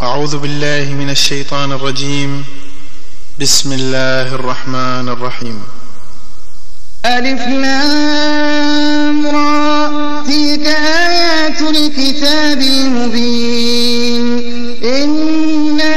أعوذ بالله من الشيطان الرجيم. بسم الله الرحمن الرحيم. ألف لام را، تلك آيات الكتاب المبين. إنا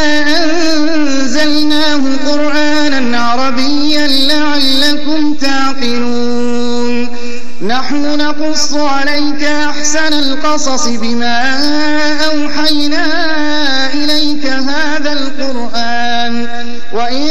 أنزلناه قرآنا عربيا لعلكم تعقلون. نحن نقص عليك أحسن القصص بما أوحينا إليك هذا القرآن وإن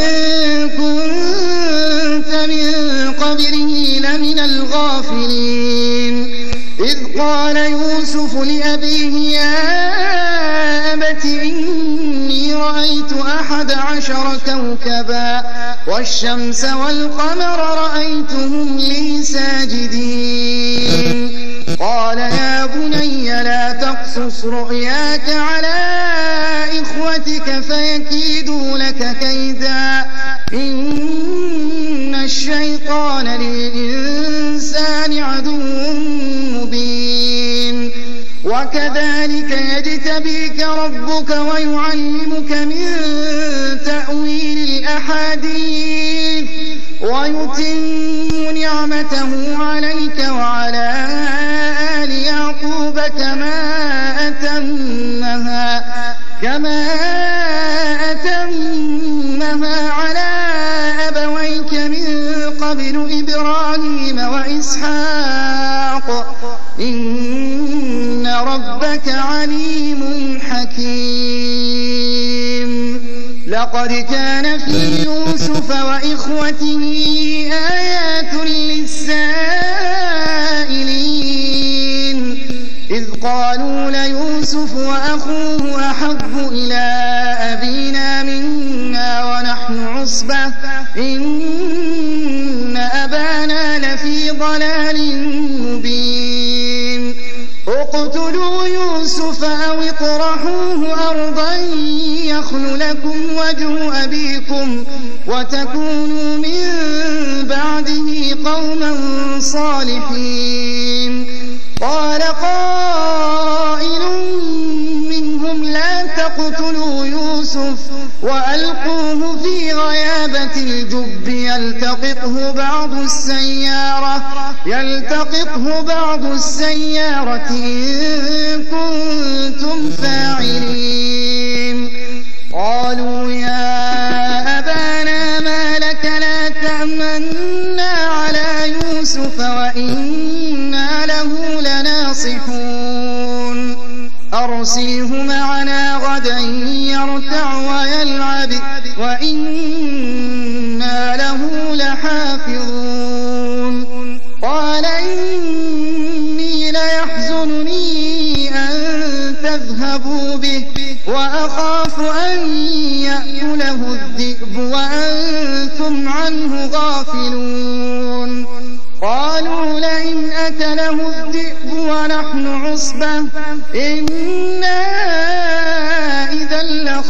كنت من قبله لمن الغافلين. إذ قال يوسف لأبيه يا أبت إني رأيت 11 كوكبا والشمس والقمر رأيتهم لي ساجدين. قال يا بني لا تقصص رؤياك على إخوتك فيكيدوا لك كيدا إن الشيطان للإنسان عدو مبين. وكذلك يجتبيك ربك ويعلمك من تأويل الأحاديث ويتم نعمته عليك وعلى آل يعقوب كما أتمها على أبويك من قبل إبراهيم وإسحاق إن ربك عليم حكيم. لقد كان في يوسف وإخوته آيات للسائلين إذ قالوا ليوسف وأخوه أحب إلى أبينا منا ونحن عصبة إن أبانا لفي ضلال مبين. اقتلوا يوسف أو اطرحوه أرضا يخل لكم وجه أبيكم وتكونوا من بعده قوما صالحين. قال قائل منهم لا تقتلوا يوسف وألقوه في غيابة الجب يلتقطه بعض السيارة إن كنتم فاعلين. قالوا يا أبانا ما لك لا تأمنا على يوسف وإنا له لناصحون. أرسله معنا غدا يرتع ويلعب وإنا له لحافظون. قال إني ليحزنني أن تذهبوا به وأخاف أن يأكله الذئب وأنتم عنه غافلون. قالوا لئن أكله الذئب ونحن عصبة إنا إذا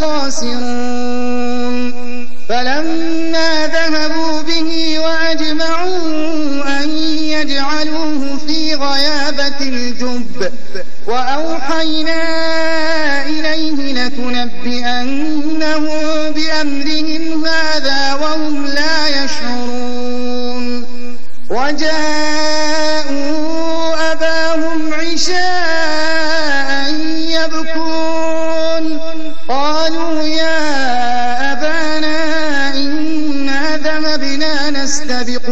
لخاسرون. فلما ذهبوا به وأجمعوا أن يجعلوه في غيابة الجب وأوحينا إليه لتنبئنهم بأمرهم هذا وهم لا يشعرون. وجاءوا أباهم عشاء يبكون. قالوا يا أبانا إنا ذهبنا نستبق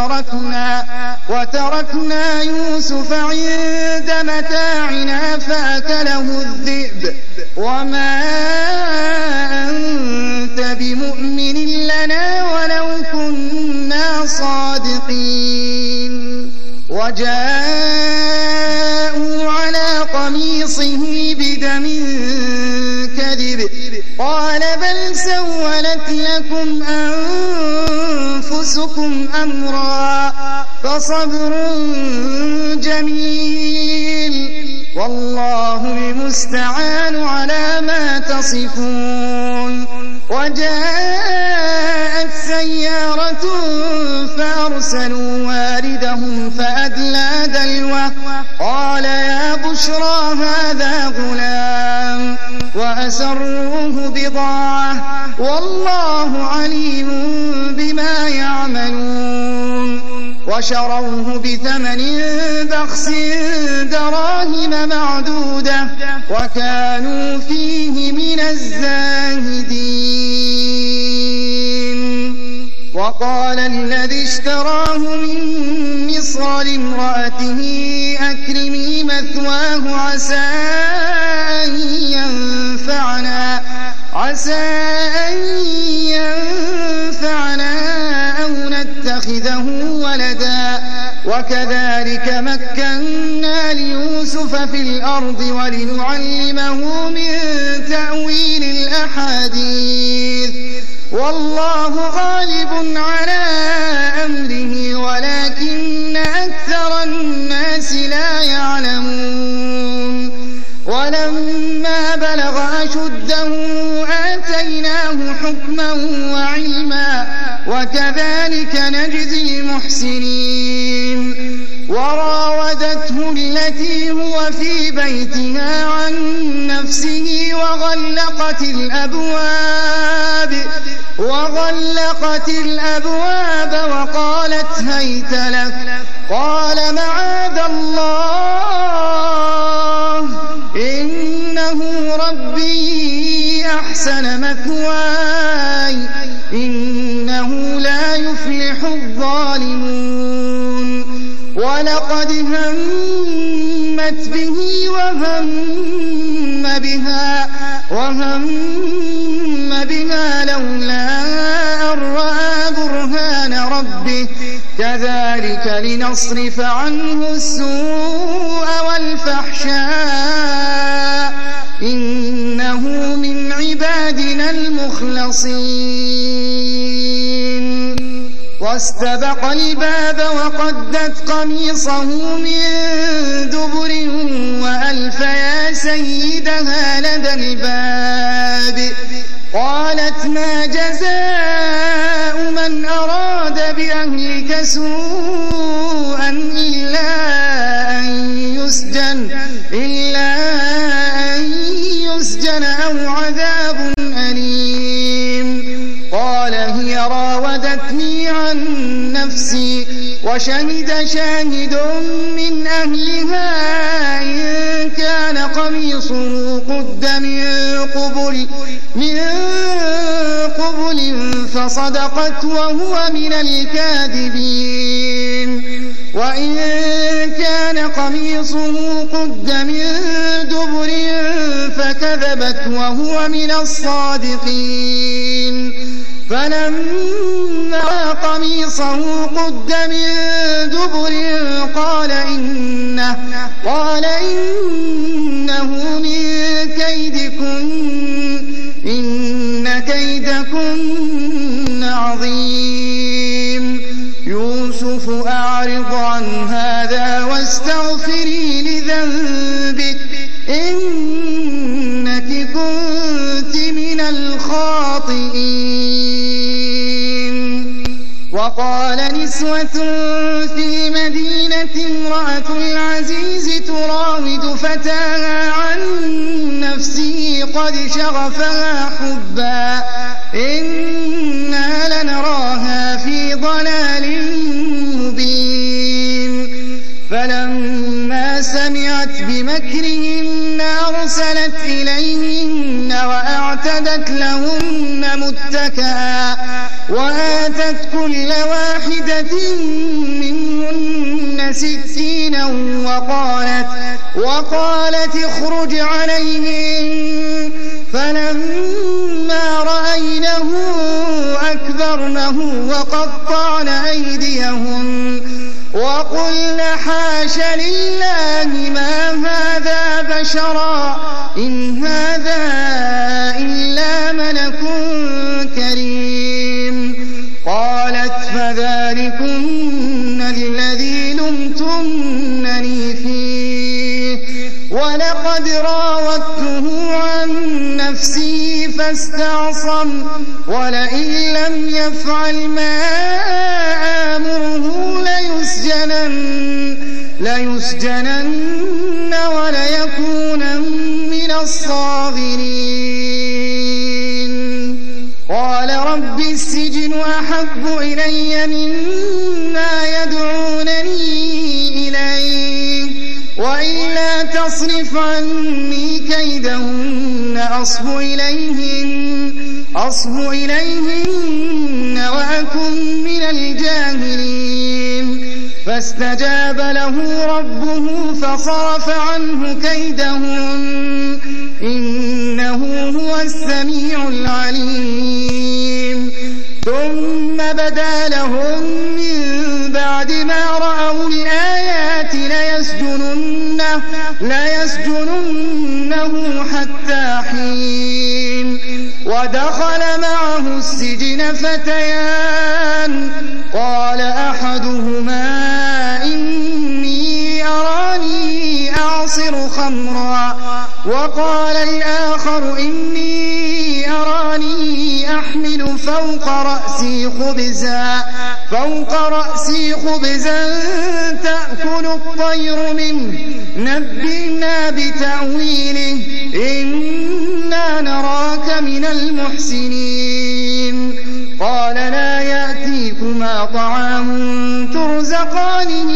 وتركنا يوسف عند متاعنا فأكله الذئب وما أنت بمؤمن لنا ولو كنا صادقين. وجاءوا على قميصه بدم كذب قال بل سولت لكم أنفسكم أمرا فصبر جميل والله المستعان على ما تصفون. وجاءت سيارة فأرسلوا واردهم فأدلى دلوه قال يا بشرى هذا غلام وأسروه بضاعة والله عليم بما يعملون وشروه بثمن بخس دراهم معدودة وكانوا فيه من الزاهدين. وقال الذي اشتراه من مصر لامرأته أكرمي مثواه عسى أن ينفعنا أو نتخذه ولدا وكذلك مكنا ليوسف في الأرض ولنعلمه من تأويل الأحاديث والله غالب على أمره ولكن أكثر الناس لا يعلمون. ولما بلغ أشده آتيناه حكما وعلما وكذلك نجزي المحسنين. وراودته التي هو في بيتها عن نفسه وغلقت الأبواب وقالت هيت لك قال معاذ الله إنه ربي أحسن مثواي إنه لا يفلح الظالمون. ولقد همت به وهم بها لولا أن رأى برهان ربه كذلك لنصرف عنه السوء والفحشاء إنه من عبادنا المخلصين. واستبق الباب وقدت قميصه من دبر وألف يا سيدها لدى الباب قالت ما جزاء من أراد بأهلك سوءا إلا أن يسجن أو عذاب أليم. قال هي راودتني عن نفسي وشهد شاهد من أهلها إن كان قميصه قد من قبل فصدقت وهو من الكاذبين وإن كان قميصه قد من دبر فكذبت وهو من الصادقين. فلما قميصه قد من دبر قال إنه من كيدكن إن كيدكن عظيم. يوسف أعرض عن هذا واستغفري لذنبك إنك كنت من الخاطئين. وقال نسوة في المدينة امرأة العزيز تراود فتاها عن نفسه قد شغفها حبا إنا لنراها في ضلال مبين. فلما سمعت بمكرهن أرسلت إليهن وأعتدت لهن متكئا وآتت كل واحدة منهن سكينا وقالت اخرج عليهن. فلما رأينه أكبرنه وقطعن أيديهن وقلن حاش لله ما هذا بشرا إن هذا إلا ملك كريم. قالت فذلكن الذي لمتنني فيه ولقد راودته عن نفسي فاستعصم ولئن لم يفعل ما آمره ليسجنن وليكونن من الصاغرين. قال رب السجن أحب إلي مما يدعونني إليه وإلا تصرف عني كيدهن أصب إليهن وأكن من الجاهلين. فاستجاب له ربه فصرف عنه كيدهن إنه هو السميع العليم. ثم بدا لهم من بعد ما رأوا الآيات ليسجننه حتى حين. ودخل معه السجن فتيان قال أحدهما إني أراني أعصر خمرا وقال الآخر إني أراني أحمل فوق رأسي خبزا تأكل الطير منه نبئنا بتأويله إنا نراك من المحسنين. قال لا يأتيكما طعام ترزقانه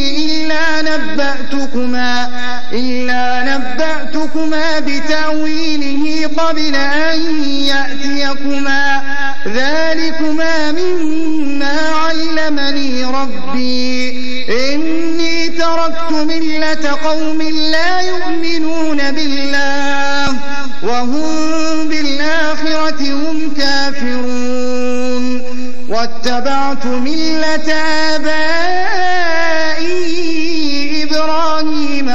إلا نبأتكما بتأويله قبل أن يأتيكما ذلكما مما علمني ربي إني تركت ملة قوم لا يؤمنون بالله وهم بالآخرة هم كافرون. واتبعت ملة آبائي إبراهيم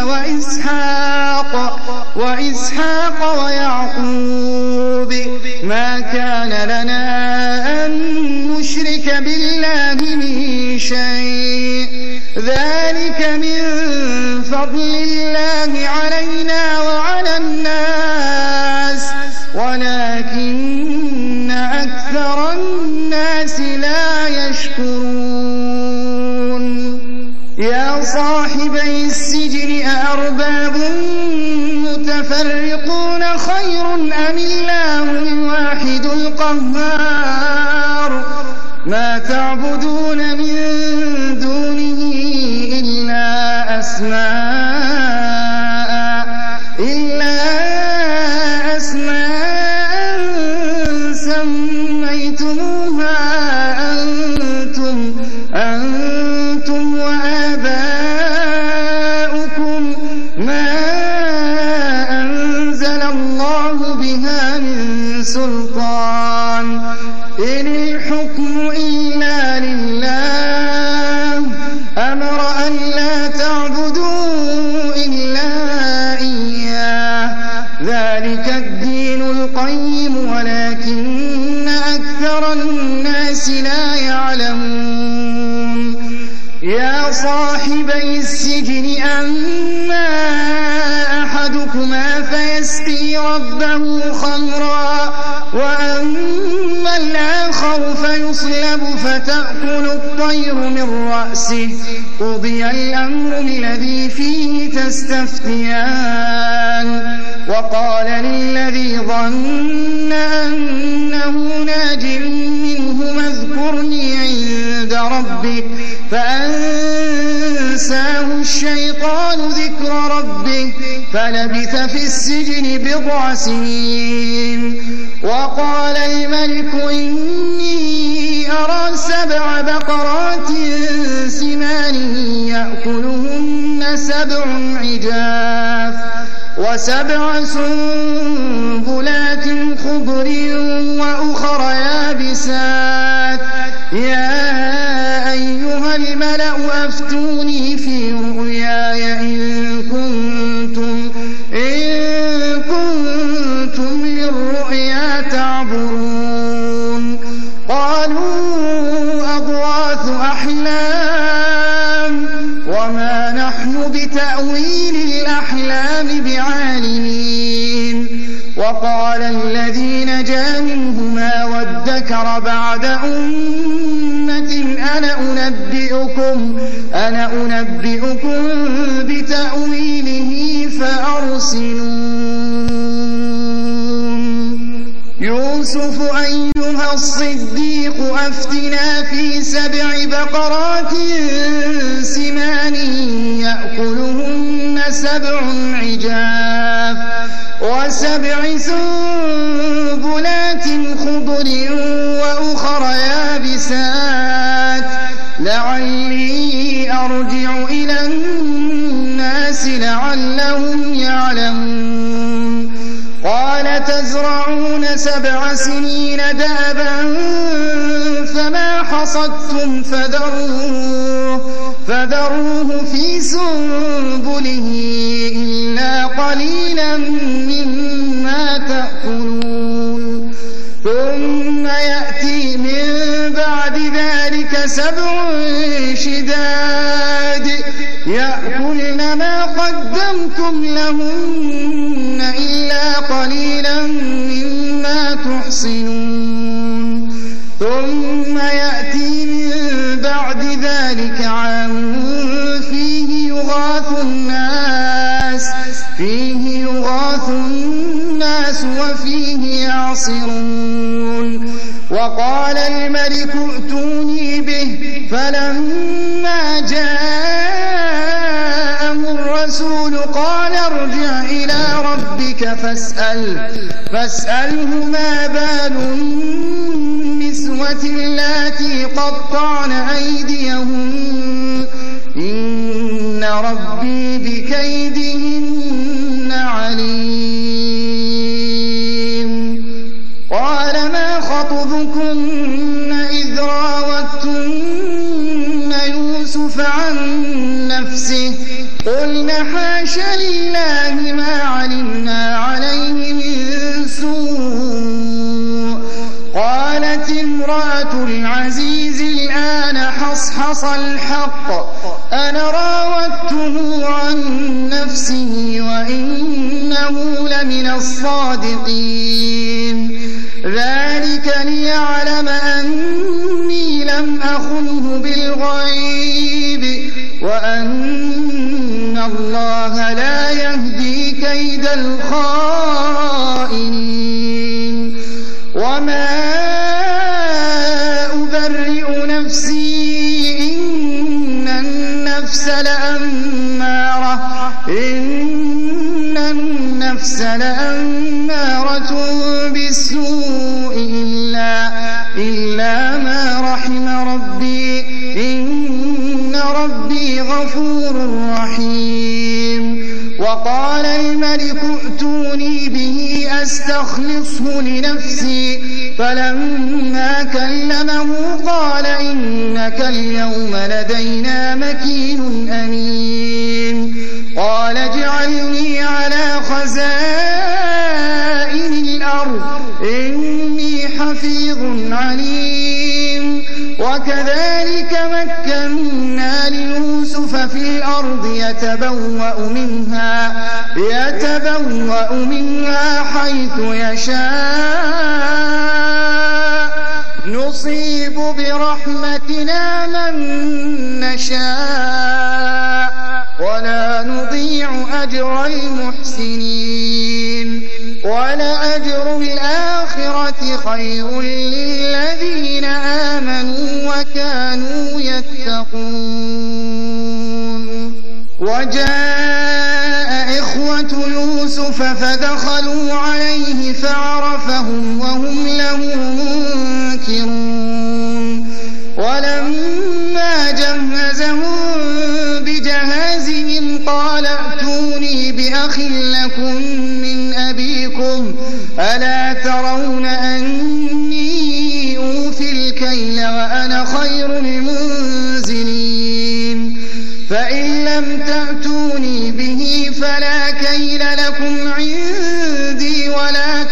وإسحاق ويعقوب ما كان لنا أن نشرك بالله من شيء ذلك من فضل الله علينا وعلى الناس ولكن أكثر الناس لا يشكرون. يا صاحبي السجن أأرباب متفرقون خير أم الله الواحد القهار. ما تعبدون من دونه إلا أسماء سميتموها أنتم وآباؤكم ما أنزل الله بها من سلطان إن الحكم إلا لله أمر أن لا تعبدوا إلا إياه ذلك الدين القيم ولكن أكثر الناس لا يعلمون. يا صاحبي السجن أما أحدكما فيسقي ربه خمرا وأما الآخر فيصلب فتأكل الطير من رأسه قضي الأمر الذي فيه تستفتيان. وقال للذي ظن أنه ناج منهما اذكرني عند ربك فأنساه الشيطان ذكر ربه فلبث في السجن 9 سنين. وقال الملك إني أرى 7 بقرات سمان يأكلهن 7 عجاف و7 سنبلات خضر وأخر يابسات يا أيها الملأ أفتوني في رؤياي إن كنتم للرؤيا تعبرون. قالوا أضغاث أحلام وما نحن بتأويل الأحلام بعالمين. وقال الذي نجا منهما وادكر بعد أمة أنا أنبئكم بتأويله فأرسلون يوسف أيها الصديق أفتنا في 7 بقرات سمان يأكلهن 7 عجاف و7 سنبلات خضر وأخر يابسات لعلي أرجع إلى الناس لعلهم يعلمون قال تزرعون 7 سنين دابا فما حصدتم فذروه في سنبله إلا قليلا مما تأكلون ثم يأتي من بعد ذلك 7 شداد يأكلن ما قدمتم لهن إلا قليلا مما تحصنون ثم يأتي من بعد ذلك عام فيه يغاث الناس وفيه يعصرون وقال الملك ائتوني به فلما جاءه الرسول قال ارجع إلى ربك فاسأله ما بال النسوة اللاتي قطعن أيديهن إن ربي بكيدهن عليم قال ما خطبكن إذ راوتن يوسف عن نفسه قلن حاش لله ما علمنا عليه من سوء قالت امرأة العزيز الآن حصحص الحق أنا راودته عن نفسه وإنه لمن الصادقين ذلك ليعلم أني لم أخنه بالغيب وأن الله لا يهدي كيد الخائنين وما أبرئ نفسي إن النفس لأمارة بالسوء إلا ما رحم ربي إن ربي غفور رحيم وقال الملك ائتوني به أستخلصه لنفسي فلما كلمه قال إنك اليوم لدينا مكين أمين قال اجعلني على خزائن الأرض إني حفيظ عليم وكذلك مكنا ليوسف في الأرض يتبوأ منها حيث يشاء نصيب برحمتنا من نشاء ولا نضيع أجر المحسنين ولأجر الآخرة خير للذين آمنوا وكانوا يتقون وجاء إخوة يوسف فدخلوا عليه فعرفهم وهم له منكرون ولما جهزهم بجهازهم قال ائتوني بأخ لكم من أبيكم ألا ترون أني أوفي الكيل وأنا خير المنزلين فإن لم تأتوني به فلا كيل لكم عندي ولا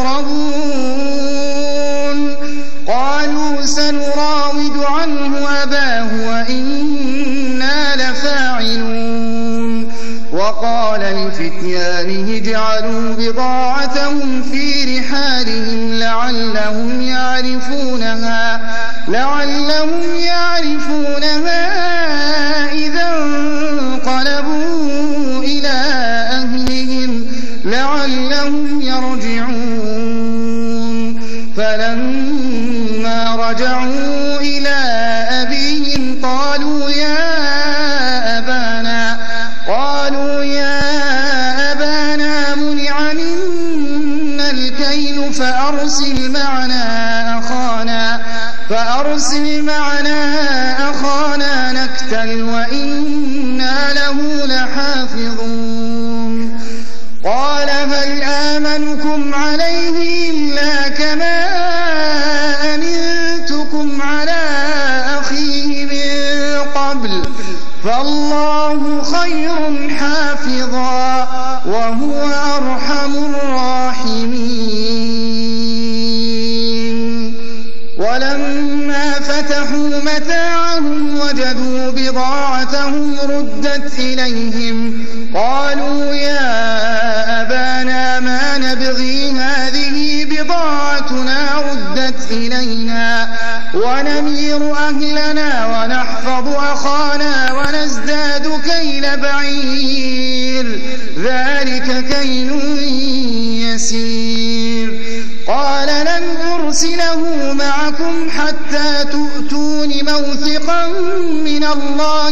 تقربون قالوا سنراود عنه أباه وإنا لفاعلون وقال لفتيانه اجعلوا بضاعتهم في رحالهم لعلهم يعرفونها إذا انقلبوا إلى أهلهم لعلهم يرجعون. فلما رجعوا إلى أبيهم قالوا يا أبانا منع منا الكيل فأرسل معنا أخانا نكتل وإنا له لحافظون. قال هل آمنكم عليه إلا كما أمنتكم على أخيه من قبل فالله خير حافظا وهو أرحم الراحمين. ولما فتحوا متاعهم وجدوا بضاعتهم ردت إليهم قالوا يا أبانا ما نبغي هذه بضاعتنا ردت إلينا ونمير أهلنا ونحفظ أخانا ونزداد كيل بعير ذلك كيل يسير. قال لن أرسله معكم حتى تؤتون موثقا من الله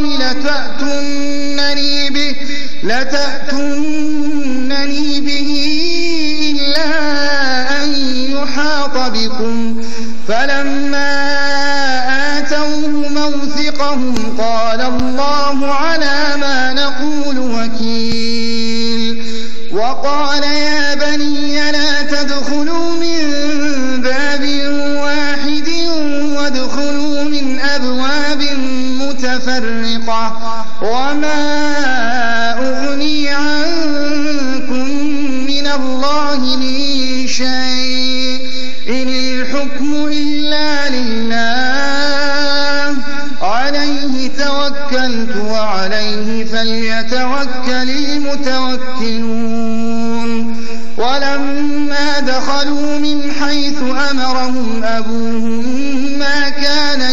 لتأتونني به إلا أن يحاط بكم. فلما آتوه موثقهم قال الله على ما نقول وكيل. وقال يا بني لا تدخلوا من باب واحد وادخلوا من أبواب متفرقة وما أغني عنكم من الله من شيء إن الحكم إلا لله عليه توكلت وعليه فليتوكل المتوكلون. ولما دخلوا من حيث أمرهم أبوهم ما كان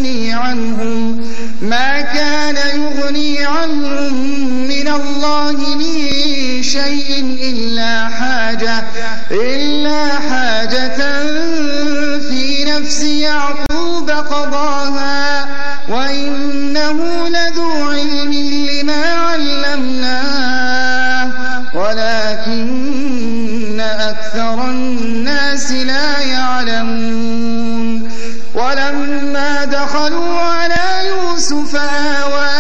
يغني عنهم من الله من شيء إلا حاجة في نفس يعقوب قضاها وإنه لذو علم لما علمناه ولكن أكثر الناس لا يعلمون. ولما دخلوا على يوسف آوى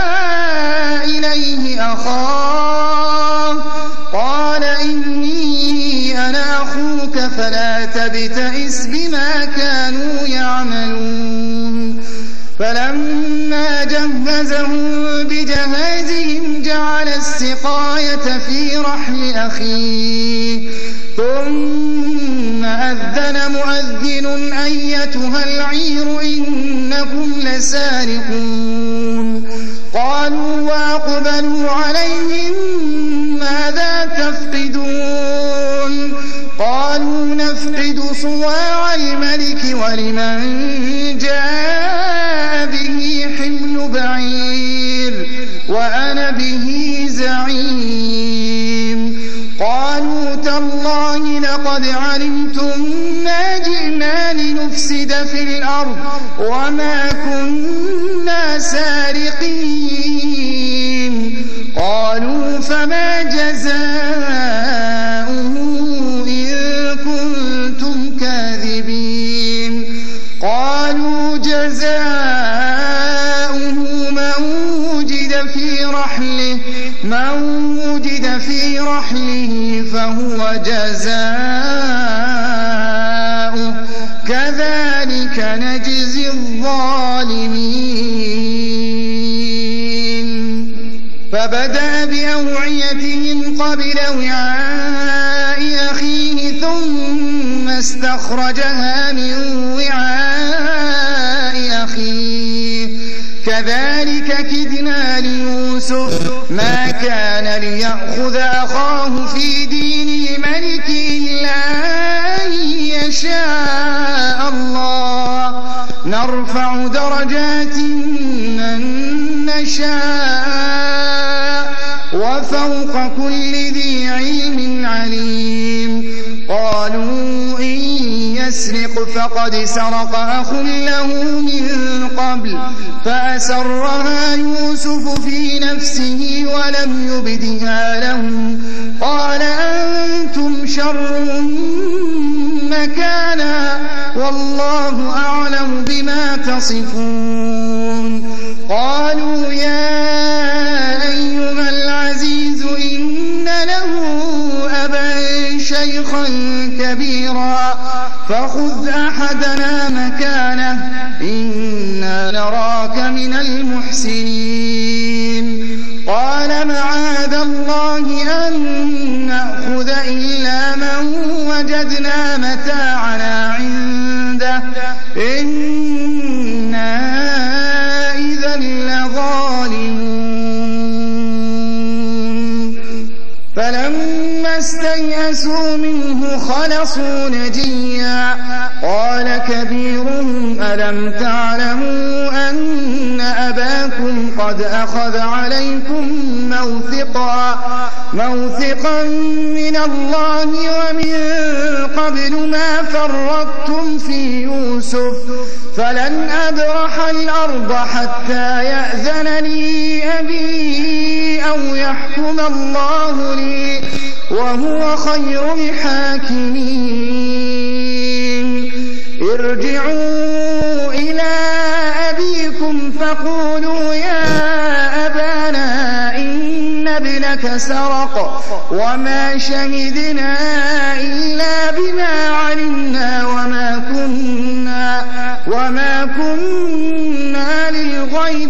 إليه أخاه قال إني أنا أخوك فلا تبتئس بما كانوا يعملون. فلما جهزهم بجهازهم جعل السقاية في رحل أخيه ثم أذن مؤذن أيتها العير إنكم لسارقون. قالوا وأقبلوا عليهم ماذا تفقدون؟ قالوا نفقد صواع الملك ولمن جاء به حمل بعير وأنا به زعيم. قالوا تالله لقد علمتم ما جئنا لنفسد في الأرض وما كنا سارقين. قالوا فما جزاؤه إن كنتم كاذبين؟ قالوا جزاؤه من وجد في رحله فهو جزاؤه كذلك نجزي الظالمين. فبدأ بأوعيتهم قبل وعاء أخيه ثم استخرجها من وعاء أخيه كذلك كدنا ليوسف ما كان ليأخذ أخاه في دين الملك إلا أن يشاء الله نرفع درجات من نشاء وفوق كل ذي علم عليم قالوا إن يسرق فقد سرق أخ له من قبل فأسرها يوسف في نفسه ولم يبدها لهم قال أنتم شر مكانا والله أعلم بما تصفون قالوا يا أيها العزيز إن له أبا شيخا كبيرا فخذ أحدنا مكانه إنا نراك من المحسنين قال معاذ الله أن نأخذ إلا من وجدنا متاعنا عنده إنا إذا لظالمون فلما استيئسوا منه خلصوا نجيا قال كبيرهم ألم تعلموا أن أباكم قد أخذ عليكم موثقا من الله ومن قبل ما فرطتم في يوسف فلن أبرح الأرض حتى يأذن لي أبي أو يحكم الله لي وهو خير الحاكمين ارجعوا إلى أبيكم فقولوا يا أبانا إن ابنك سرق وما شهدنا إلا بما علمنا وما كنا للغيب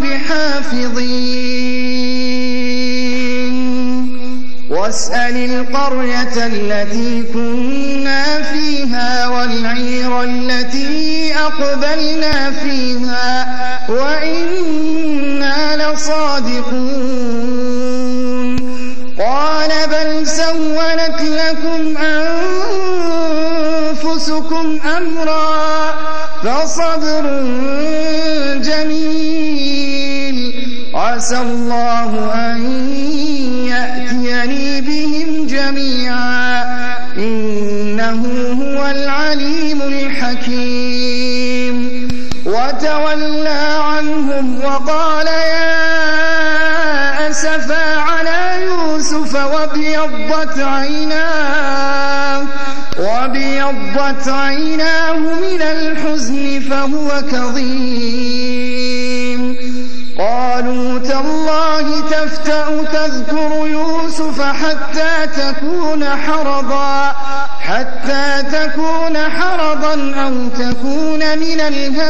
حافظين واسأل القرية التي كنا فيها والعير التي أقبلنا فيها وإنا لصادقون قال بل سولت لكم أنفسكم أمرا فصبر جميل عسى الله أن يأتيني بهم جميعا إنه هو العليم الحكيم وتولى عنهم وقال يا أسفا على يوسف وابيضت عيناه من الحزن فهو كظيم قالوا تالله تفتأ تذكر يوسف حتى تكون حرضا أو تكون من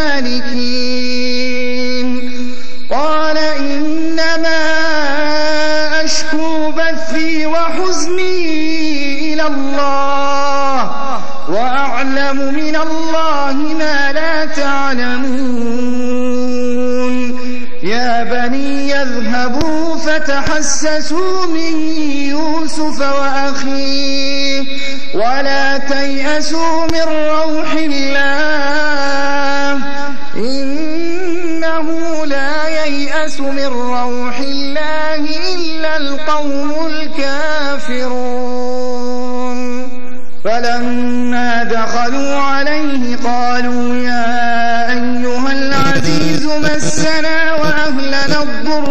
الهالكين قال إنما أشكو بثي وحزني إلى الله وأعلم من الله ما لا تعلمون يا بني يذهبوا فتحسسوا من يوسف وأخيه ولا تيأسوا من روح الله إنه لا ييأس من روح الله إلا القوم الكافرون فلما دخلوا عليه قالوا يا أيها العزيز مسنا وأهلنا الضر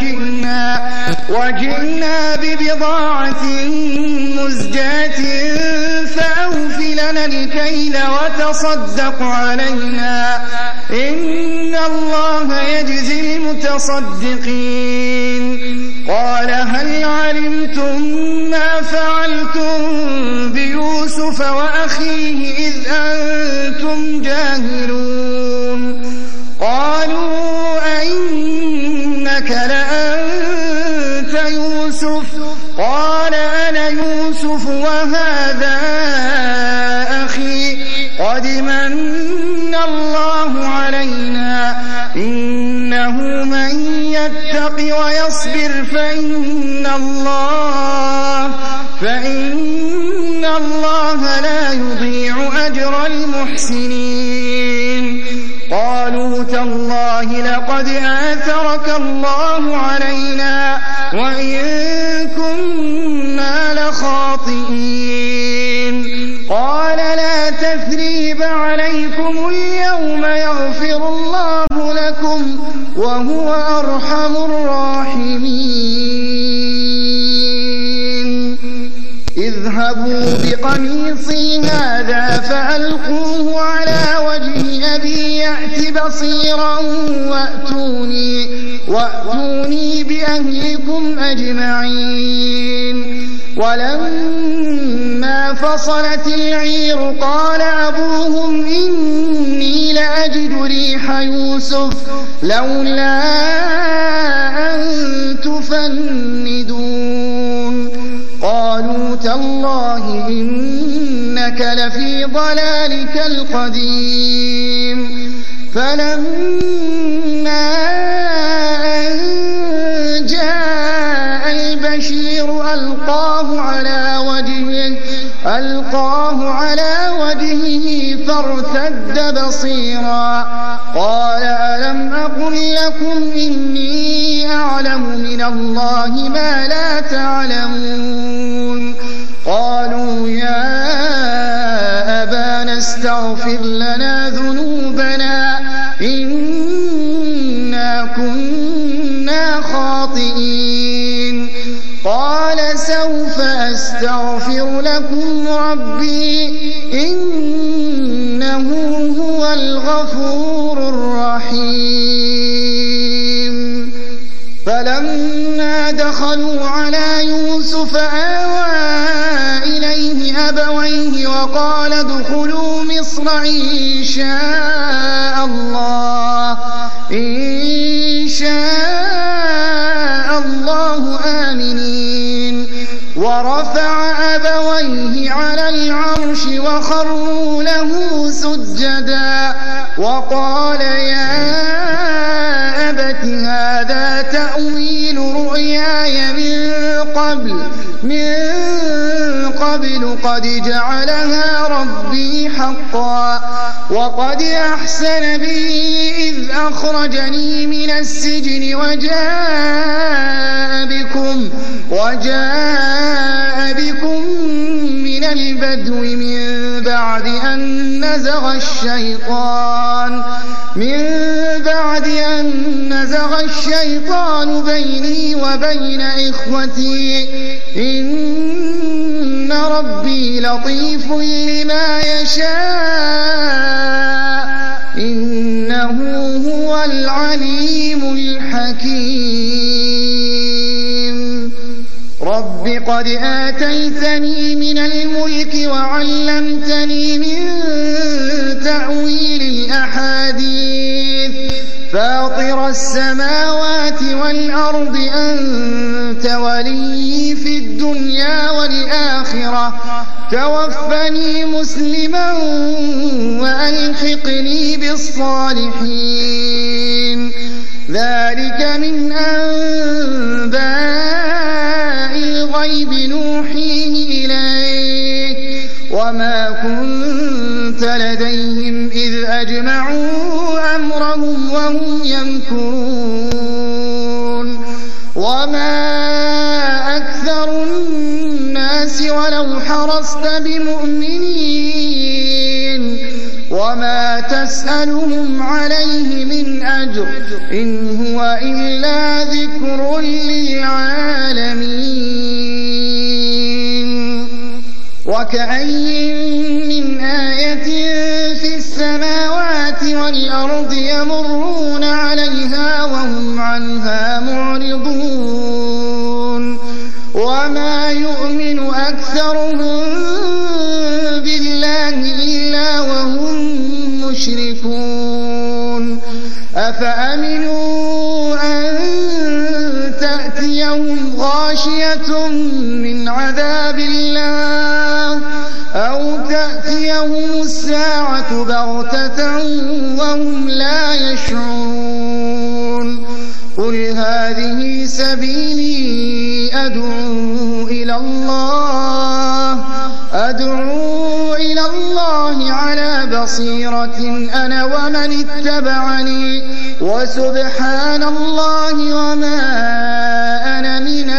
وجئنا ببضاعة مزجاة فأوف لنا الكيل وتصدق علينا إن الله يجزي المتصدقين قال هل علمتم ما فعلتم بيوسف وأخيه إذ أنتم جاهلون قالوا أئنك لأنت يوسف قال أنا يوسف وهذا أخي قد من الله علينا إنه إنه من يتق ويصبر فإن الله لا يضيع أجر المحسنين. قالوا تالله لقد آثرك الله علينا وإن كنا لخاطئين. قال لا تثريب عليكم اليوم يغفر الله لكم وهو أرحم الراحمين. اذهبوا بقميصي هذا فألقوه على وجه أبي يأت بصيرا وأتوني بأهلكم أجمعين. ولما فصلت العير قال أبوهم إني لأجد ريح يوسف لولا أن تفندون. قالوا تالله إنك لفي ضلالك القديم. فلما أن جاء البشير ألقاه على وجهه فارتد بصيرا. قال ألم أقل لكم إني أعلم من الله ما لا تعلمون. قالوا يا أبانا استغفر لنا ذنوبنا إنا كنا خاطئين. قال سوف أستغفر لكم ربي إنه هو الغفور الرحيم. فلما دخلوا على يوسف آوى إليه أبويه وقال ادخلوا مصر إن شاء الله آمنين. ورفع أبويه على العرش وخروا له سجدا وقال يا أبت هذا تأويل رؤياي من قبل قد جعلها ربي حقا وقد أحسن بي إذ أخرجني من السجن وجاء بكم من البدو من بعد أن نزغ الشيطان بيني وبين إخوتي إن ربي لطيف لما يشاء إنه هو العليم الحكيم. رب قد آتيتني من الملك وعلمتني من تأويل الأحاديث فاطر السماوات والأرض أنت ولي في الدنيا والآخرة توفني مسلما وألحقني بالصالحين. ذلك من أنباء الغيب نوحيه إليك وما كنت لديهم إذ أجمعوا أمرهم وهم يمكرون. وما أكثر الناس ولو حرصت بمؤمنين وما تسألهم عليه من أجر إن هو إلا ذكر للعالمين. وكأي من آية في السماوات والأرض يمرون عليها وهم عنها معرضون. وما يؤمن أكثرهم بالله إلا وهم مشركون. أفأمنوا أن تأتيهم غاشية من عذاب الله أو تأتيهم الساعة بغتة وهم لا يشعرون. قل هذه سبيلي أدعو إلى الله على بصيرة أنا ومن اتبعني وسبحان الله وما أنا من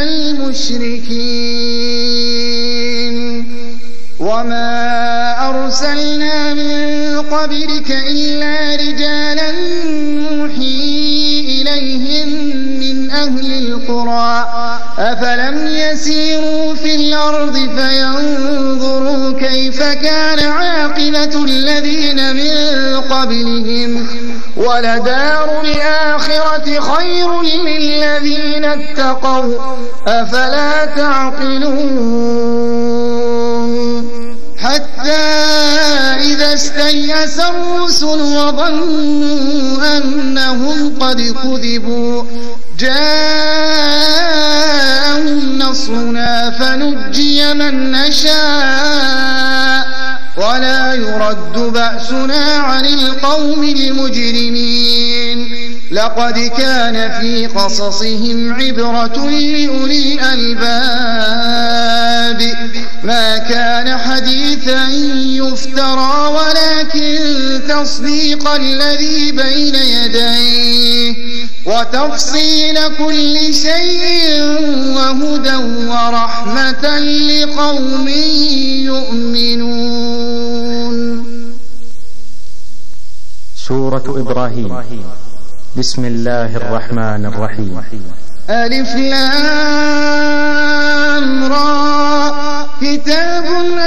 المشركين. وما أرسلنا من قبلك إلا رجالا نوحي إليهم من أهل القرى أفلم يسيروا في الأرض فينظروا كيف كان عاقبة الذين من قبلهم ولدار الآخرة خير للذين اتقوا أفلا تعقلون. حتى إذا استيأس الرسل وظنوا أنهم قد كذبوا جاءهم نصرنا فنجي من نشاء ولا يرد بأسنا عن القوم المجرمين. لقد كان في قصصهم عبرة لأولي الألباب ما كان حديثا يفترى ولكن تصديق الذي بين يديه وتفصيل كل شيء وهدى ورحمة لقوم يؤمنون. سورة إبراهيم. بسم الله الرحمن الرحيم. ألف لام را كتاب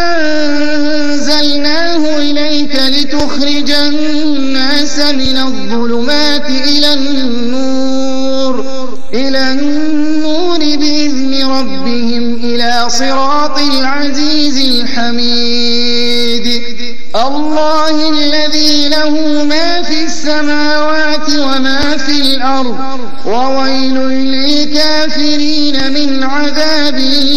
أنزلناه إليك لتخرج الناس من الظلمات إلى النور بإذن ربهم إلى صراط العزيز الحميد. الله الذي له ما في السماوات وما في الأرض وويل للكافرين من عذاب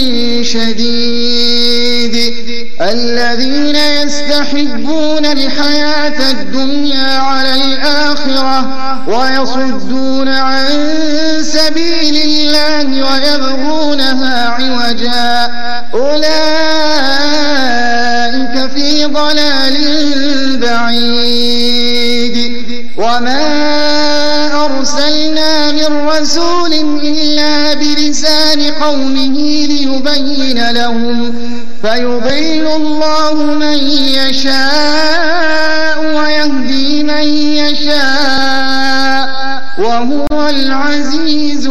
شديد. الذين يستحبون الحياة الدنيا على الآخرة ويصدون عن سبيل الله ويبغونها عوجا أولئك في ضلال بعيد. وما أرسلنا من رسول إلا بلسان قومه ليبين لهم فيضل الله من يشاء ويهدي من يشاء وهو العزيز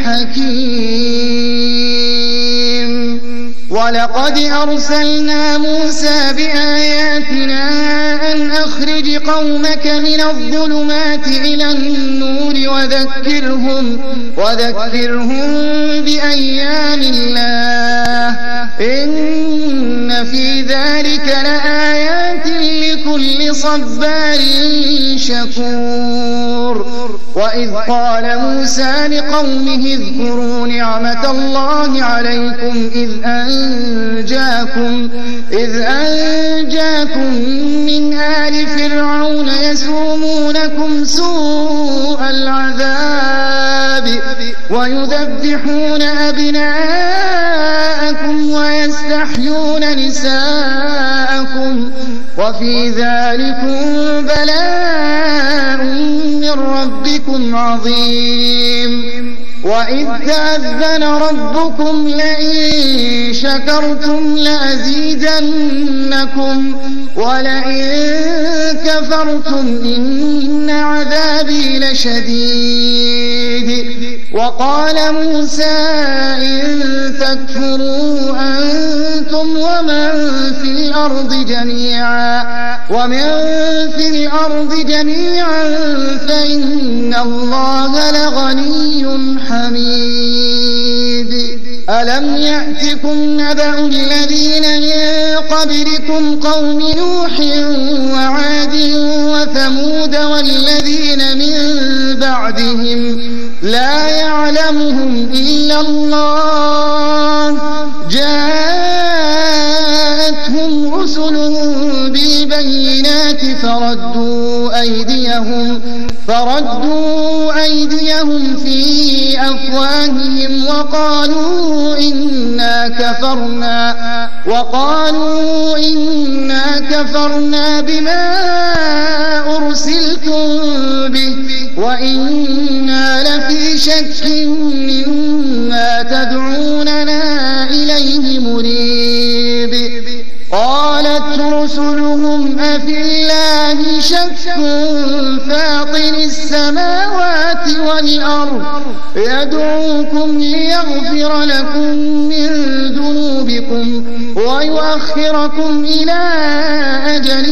الحكيم. ولقد أرسلنا موسى بآياتنا أن أخرج قومك من الظلمات إلى النور وذكرهم بأيام الله إن في ذلك لآيات لكل صبار شكور. وإذ قال موسى لقومه اذكروا نعمة الله عليكم إذ أنجاكم من آل فرعون يسومونكم سوء العذاب ويذبحون أبناءكم ويستحيون نساءكم وفي ذلكم بلاء من ربكم عظيم. وإذ تأذن ربكم لئن شكرتم لأزيدنكم ولئن كفرتم إن عذابي لشديد. وقال موسى إن تكفروا أنتم ومن في الأرض جميعا فإن الله لغني حميد. ألم يأتكم نبأ الذين من قبلكم قوم نوح وعاد وثمود والذين من بعدهم لا يعلمهم إلا الله جاءتهم رسلهم بالبينات فردوا أيديهم في أفواههم وقالوا إنا كفرنا بما أرسلتم به وإنا لفي شك مما تدعوننا إليه مريب. قالت رسلهم أفي الله شك فاطر السماوات والأرض يدعوكم ليغفر لكم من ذنوبكم ويؤخركم إلى أجل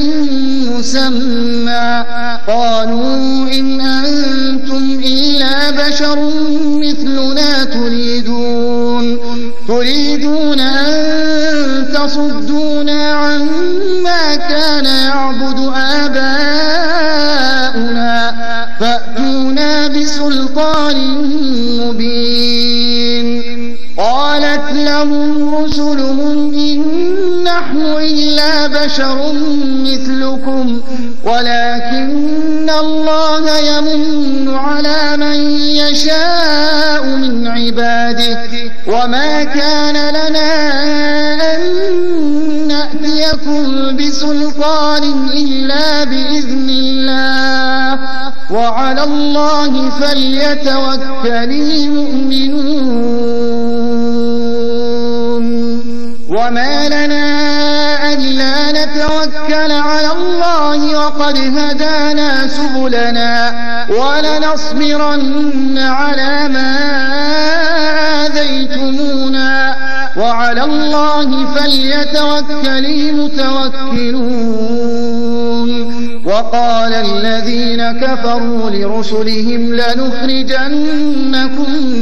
مسمى قالوا إن أنتم إلا بشر مثلنا تريدون أن تصدونا عما كان يعبد آباؤنا فأتونا بسلطان مبين. قالت لهم رسلهم إن نحن إلا بشر مثلكم ولكن الله يمن على من يشاء من عباده وما كان لنا أن نأتيكم بسلطان إلا بإذن الله وعلى الله فليتوكل المؤمنون. وما لنا ألا نتوكل على الله وقد هدانا سبلنا ولنصبرن على ما آذيتمونا وعلى الله فليتوكل المتوكلون. وقال الذين كفروا لرسلهم لنخرجنكم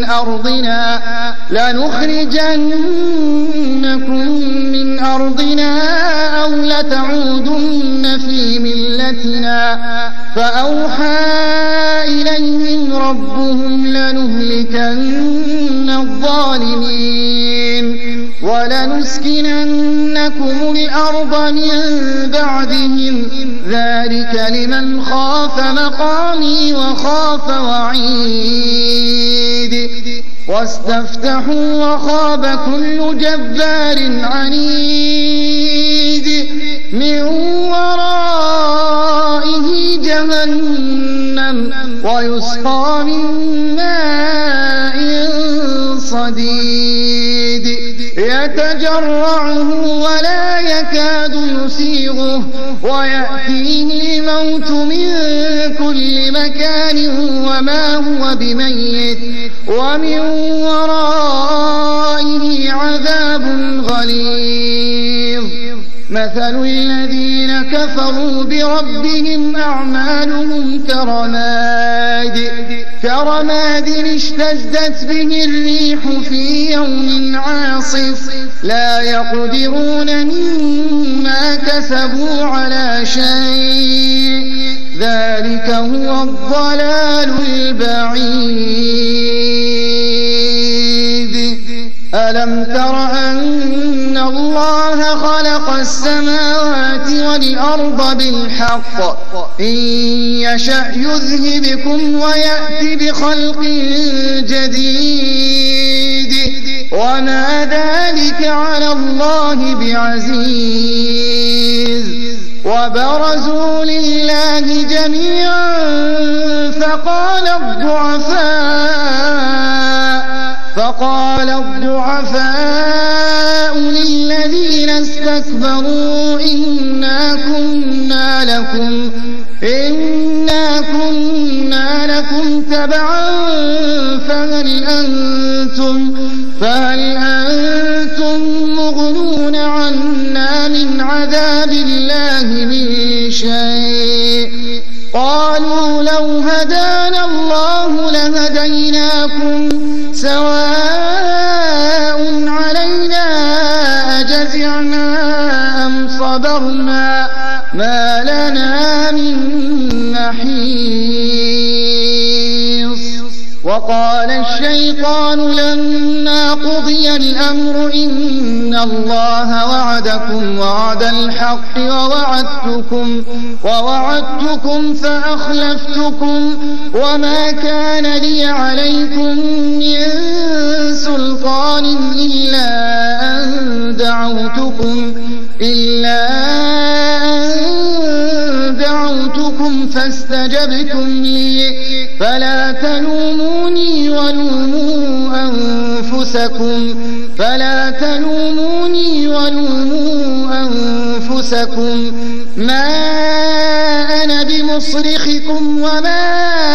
من أرضنا أو لتعودن في ملتنا فأوحى إليهم ربهم لنهلكن الظالمين ولنسكننكم الأرض من بعدهم ذلك لمن خاف مقامي وخاف وعيد. واستفتحوا وخاب كل جبار عنيد من ورائه جهنم ويسقى من ماء صديد يتجرعه ولا يكاد يسيغه ويأتيه الموت من كل مكان وما هو بميت ومن ورائه عذاب غليظ. مثل الذين كفروا بربهم أعمالهم كرماد اشتدت به الريح في يوم عاصف لا يقدرون مما كسبوا على شيء ذلك هو الضلال البعيد. ألم تر أن الله خلق السماوات والأرض بالحق إن يشأ يذهبكم ويأتي بخلق جديد وما ذلك على الله بعزيز. وبرزوا لله جميعا فقال الضعفاء للذين استكبروا إنا كنا لكم تبعا فهل أنتم مغنون عنا من عذاب الله من شيء قالوا لو هدانا الله لهديناكم سواء أرجعنا أم صبرنا ما لنا من محيص وقال الشيطان لما قضي الأمر إن الله وعدكم وعد الحق ووعدتكم فأخلفتكم وما كان لي عليكم من سلطان إلا أن دعوتكم فاستجبتم لي فلا تلوموني ولوموا أنفسكم ما أنا بمصرخكم وما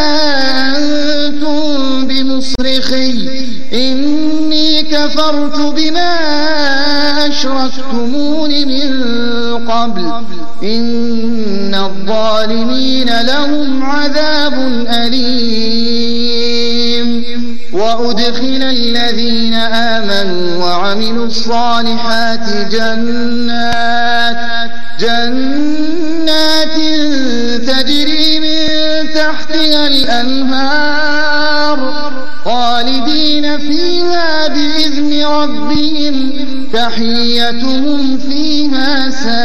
أنتم بمصرخي إني كفرت بما أشركتمون من قبل إن الظالمين لهم عذاب أليم وأدخل الذين آمنوا وعملوا الصالحات جنات تجري من تحتها الأنهار خالدين فيها بإذن ربهم تحيتهم فيها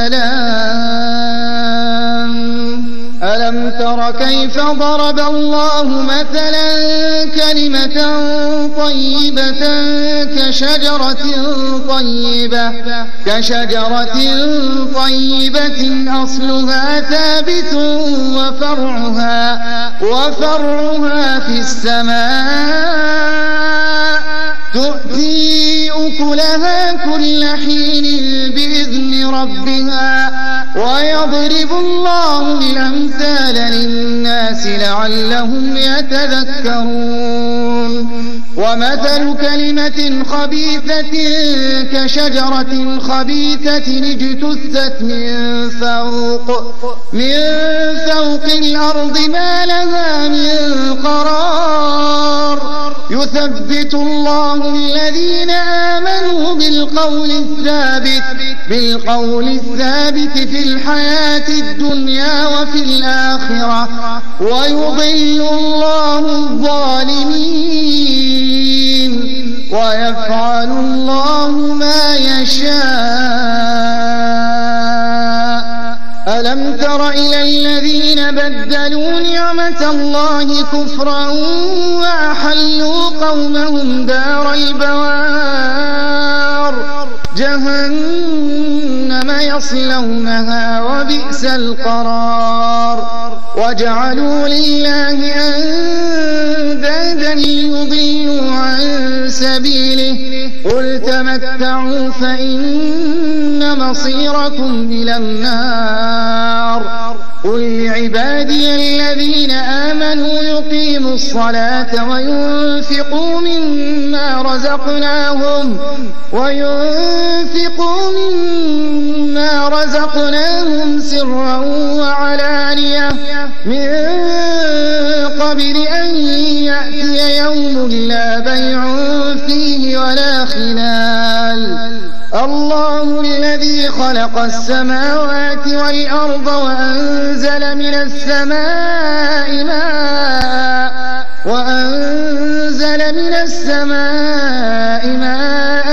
سلام ألم تر كيف ضرب الله مثلا كلمة طيبة كشجرة طيبة أصلها ثابت وفرعها في السماء تؤتي أكلها كل حين بإذن ربها ويضرب الله الأمثال للناس لعلهم يتذكرون ومثل كلمة خبيثة كشجرة خبيثة اجتثت من فوق الأرض ما لها من قرار يثبت الله الذين آمنوا بالقول الثابت في الحياة الدنيا وفي الآخرة ويضل الله الظالمين ويفعل الله ما يشاء ألم تر إلى الذين بدلوا نعمة الله كفرا وأحلوا قومهم دار البوار جهنم يصلونها وبئس القرار وجعلوا لله أندادا ليضلوا عن سبيله قل تمتعوا فإن مصيركم إلى النار قل لعبادي الذين آمنوا يقيموا الصلاة وينفقوا مما رزقناهم سرا وعلانية من قبل أن يأتي يوم لا بيع فيه ولا خلال الله الذي خلق السماوات والأرض وأنزل من السماء ماء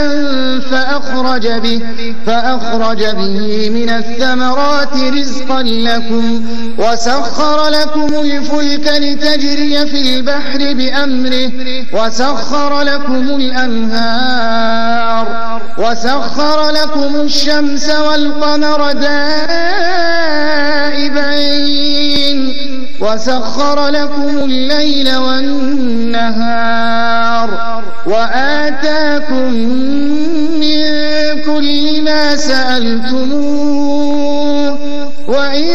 فأخرج به من الثمرات رزقا لكم وسخر لكم الفلك لتجري في البحر بأمره وسخر لكم الأنهار وسخر لكم الشمس والقمر دائبين وسخر لكم الليل والنهار وآتاكم من كل ما سألتموه وإن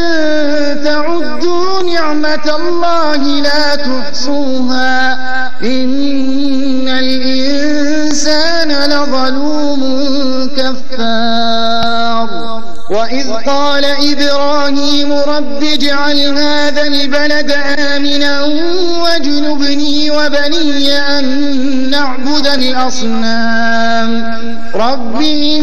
تعدوا نعمة الله لا تحصوها إن الإنسان لظلوم كفار وإذ قال إبراهيم رب اجعل هذا البلد آمنا واجنبني وبني أن نعبد الأصنام رب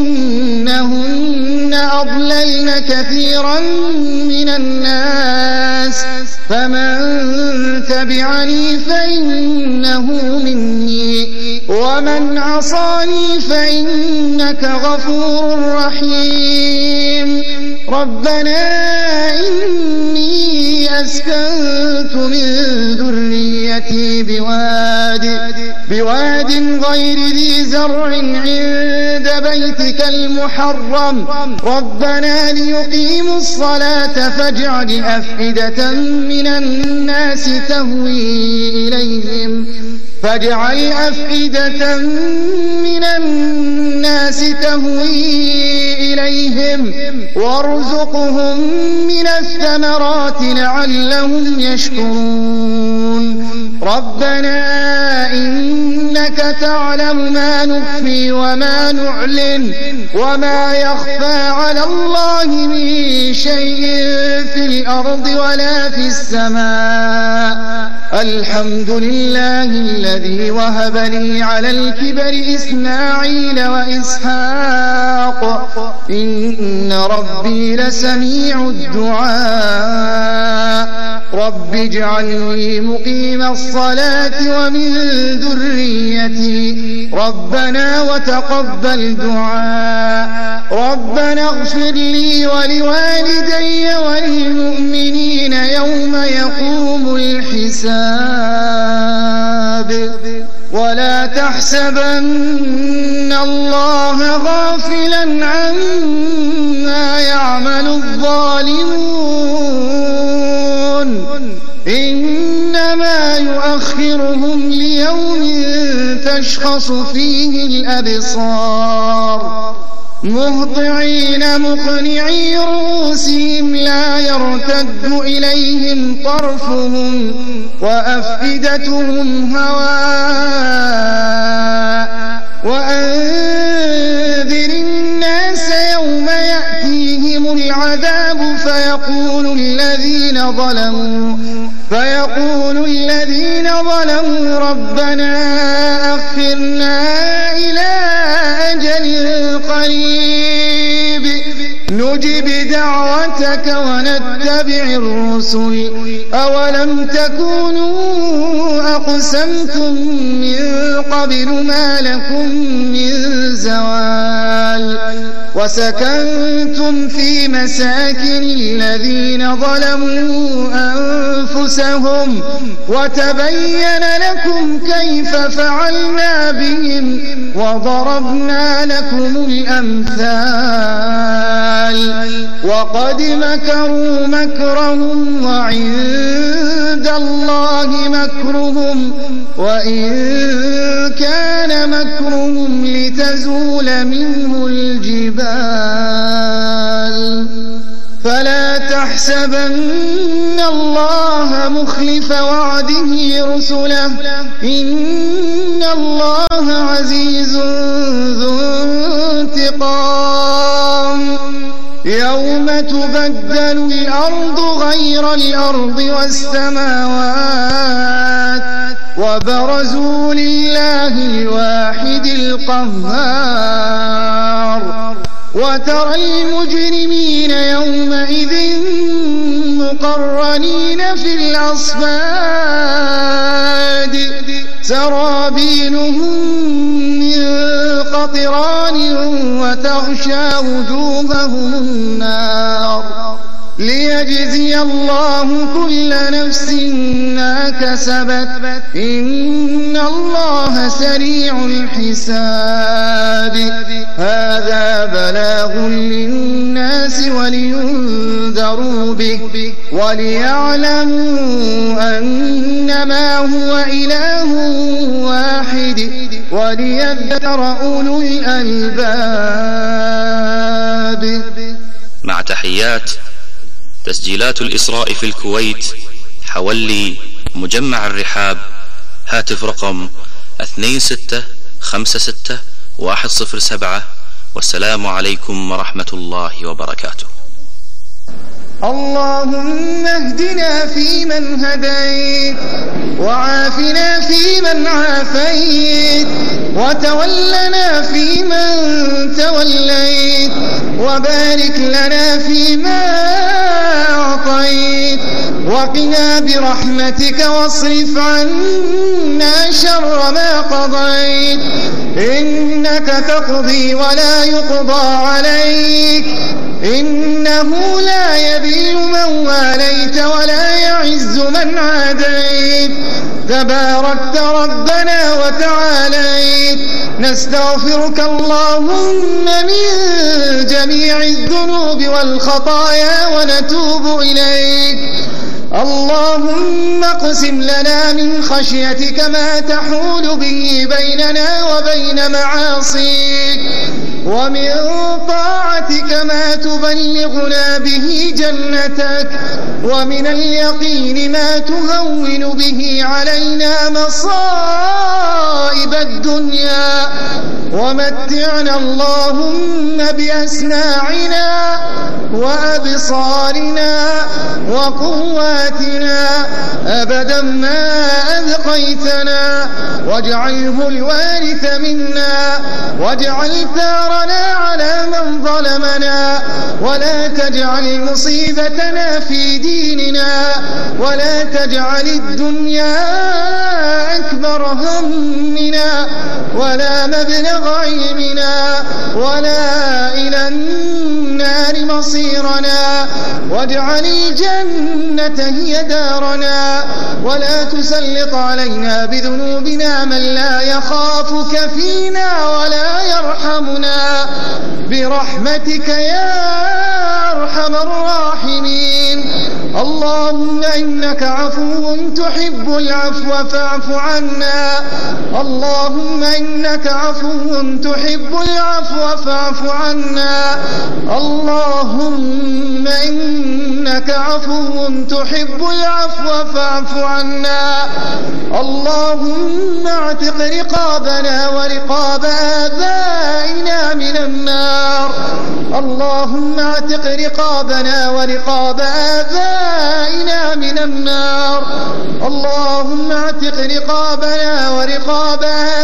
إنهن أضللن كثيرا من الناس فمن تبعني فإنه مني ومن عصاني فإنك غفور رحيم ربنا إني أسكنت من ذريتي بواد غير ذي زرع عند بيتك المحرم ربنا ليقيموا الصلاة فاجعل أفئدة من الناس تهوي إليهم وارزقهم من الثمرات لعلهم يشكرون ربنا إنك تعلم ما نخفي وما نعلن وما يخفى على الله من شيء في الأرض ولا في السماء الحمد لله الذي وهب لي على الكبر إسماعيل وإسحاق إن ربي لسميع الدعاء رب اجعلني مقيم الصلاة ومن ذريتي ربنا وتقبل دعاء ربنا اغفر لي ولوالدي وللمؤمنين يوم يقوم الحساب ولا تحسبن الله غافلا عما يعمل الظالمون إنما يؤخرهم ليوم تشخص فيه الأبصار مهطعين مقنعي رؤوسهم لا يرتد إليهم طرفهم وأفئدتهم هواء وأنذر الناس يوم يأتيهم العذاب فيقول الذين ظلموا ربنا أخرنا إلى أجل قريب نجب دعوتك ونتبع الرسل أولم تكونوا أقسمتم من قبل ما لكم من زوال وسكنتم في مساكن الذين ظلموا أنفسهم وتبين لكم كيف فعلنا بهم وضربنا لكم الأمثال وقد مكروا مكرهم وعند الله مكرهم وإن كان مكرهم لتزول منه الجبال فلا تحسبن الله مخلف وعده رسله إن الله عزيز ذو انتقام يوم تبدل الأرض غير الأرض والسماوات وبرزوا لله الواحد القهار وترى المجرمين يومئذ مقرنين في الأصفاد سرابيلهم من قطران وتغشى وجوههم النار ليجزي الله كل نفس ما كسبت إن الله سريع الحساب هذا بلاغ للناس ولينذروا به وليعلموا أنما هو إله واحد وليذكر أولو الألباب. مع تحيات تسجيلات الإسراء في الكويت، حولي مجمع الرحاب، هاتف رقم 2656 107 والسلام عليكم ورحمة الله وبركاته. اللهم اهدنا فيمن هديت، وعافنا فيمن عافيت، وتولنا فيمن توليت، وبارك لنا فيما أعطيت، وقنا برحمتك واصرف عنا شر ما قضيت، إنك تقضي ولا يقضى عليك، إنه لا يذل من واليت ولا يعز من عاديت، تباركت ربنا وتعاليت. نستغفرك اللهم من جميع الذنوب والخطايا ونتوب إليك. اللهم اقسم لنا من خشيتك ما تحول به بيننا وبين معاصيك، ومن طاعتك ما تبلغنا به جنتك، ومن اليقين ما تهون به علينا مصائب الدنيا، ومتعنا اللهم بأسماعنا وأبصارنا وقواتنا أبدا ما أبقيتنا، واجعله الوارث منا، واجعل ثارنا على من ظلمنا، ولا تجعل مصيبتنا في ديننا، ولا تجعل الدنيا أكبر همنا ولا مبلغ علمنا ولا إلى النار مصيرنا، واجعل الجنة هي دارنا، ولا تسلط علينا بذنوبنا من لا يخافك فينا ولا يرحمنا، برحمتك يا أرحم الراحمين. اللهم إنك عفو تحب العفو فاعف عنا، اللهم إنك عفو تحب العفو فاعف عنا، اللهم إنك عفو تحب العفو فاعف عنا. اللهم اعتق رقابنا ورقاب آبائنا من النار، اللهم اعتق رقابنا ورقاب آبائنا من النار، اللهم اعتق رقابنا ورقاب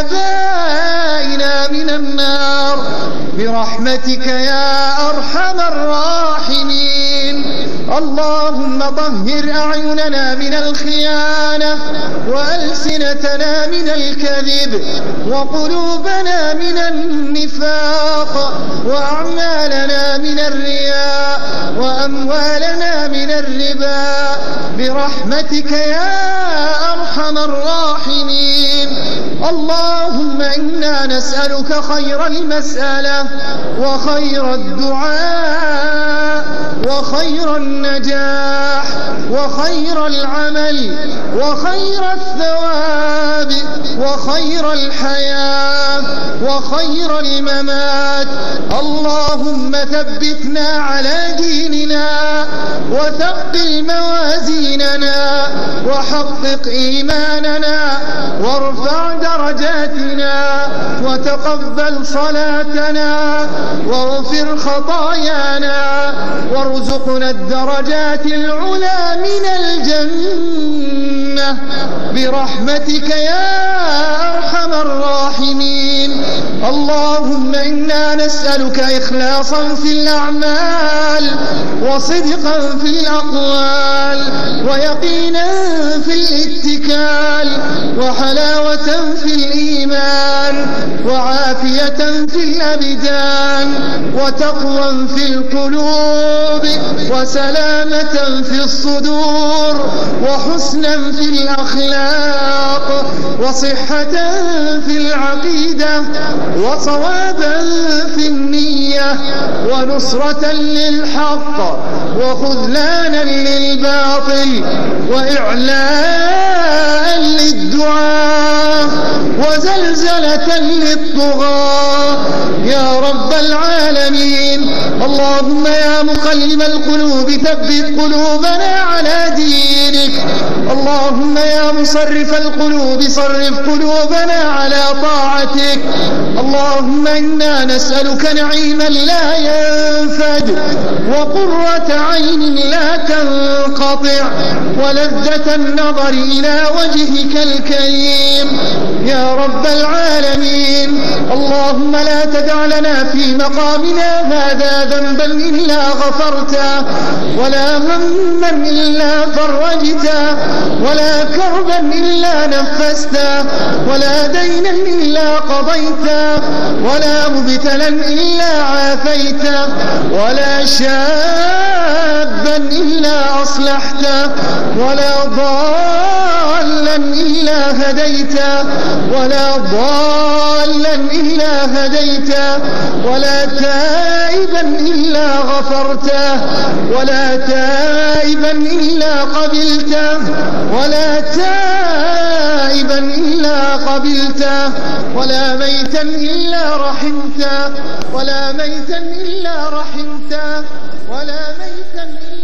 آبائنا من النار، برحمتك يا أرحم الراحمين. اللهم طهر أعيننا من الخيانة، وألسنتنا من الكذب، وقلوبنا من النفاق، وأعمالنا من الرياء، وأموالنا من الربا، برحمتك يا أرحم الراحمين. اللهم إنا نسألك خير المسألة وخير الدعاء وخير النجاح وخير العمل وخير الثواب وخير الحياة وخير الممات. اللهم ثبتنا على ديننا، وثقل موازيننا، وحقق إيماننا، وارفع درجاتنا، وتقبل صلاتنا، واغفر خطايانا، وارزقنا الدرجات العلى من الجنة، برحمتك يا أرحم الراحمين. اللهم إنا نسألك إخلاصا في الأعمال، وصدقا في الأقوال، ويقينا في الاتكال، وحلاوة في الإيمان، وعافية في الأبدان، وتقوى في القلوب، وسلامة في الصدور، وحسنا في الأخلاق، وصحة في العقيدة، وصوابا في النية، ونصرة للحق، وخذلانا للباطل، وإعلاء للدعاء. وزلزلة للطغاة يا رب العالمين. اللهم يا مقلب القلوب ثبت قلوبنا على دينك. اللهم يا مصرف القلوب صرف قلوبنا على طاعتك. اللهم إنا نسألك نعيما لا ينفد وقرة عين لا تنقطع ولذة النظر إلى وجهك الكريم يا رب العالمين. اللهم لا تدع لنا في مقامنا هذا ذنبا إلا غفرته ولا هما إلا فرجته ولا كربا إلا نفسته ولا دينا إلا قضيته ولا مبتلا إلا عافيته ولا شابا إلا أصلحته ولا ضالا إلا هديته ولا ضالا إلا هديته ولا تائبا إلا غفرته ولا تائبا إلا قبلته ولا تائبا إلا قبلته ولا ميتا إلا رحمته ولا ميتا إلا رحمته ولا ميتا إلا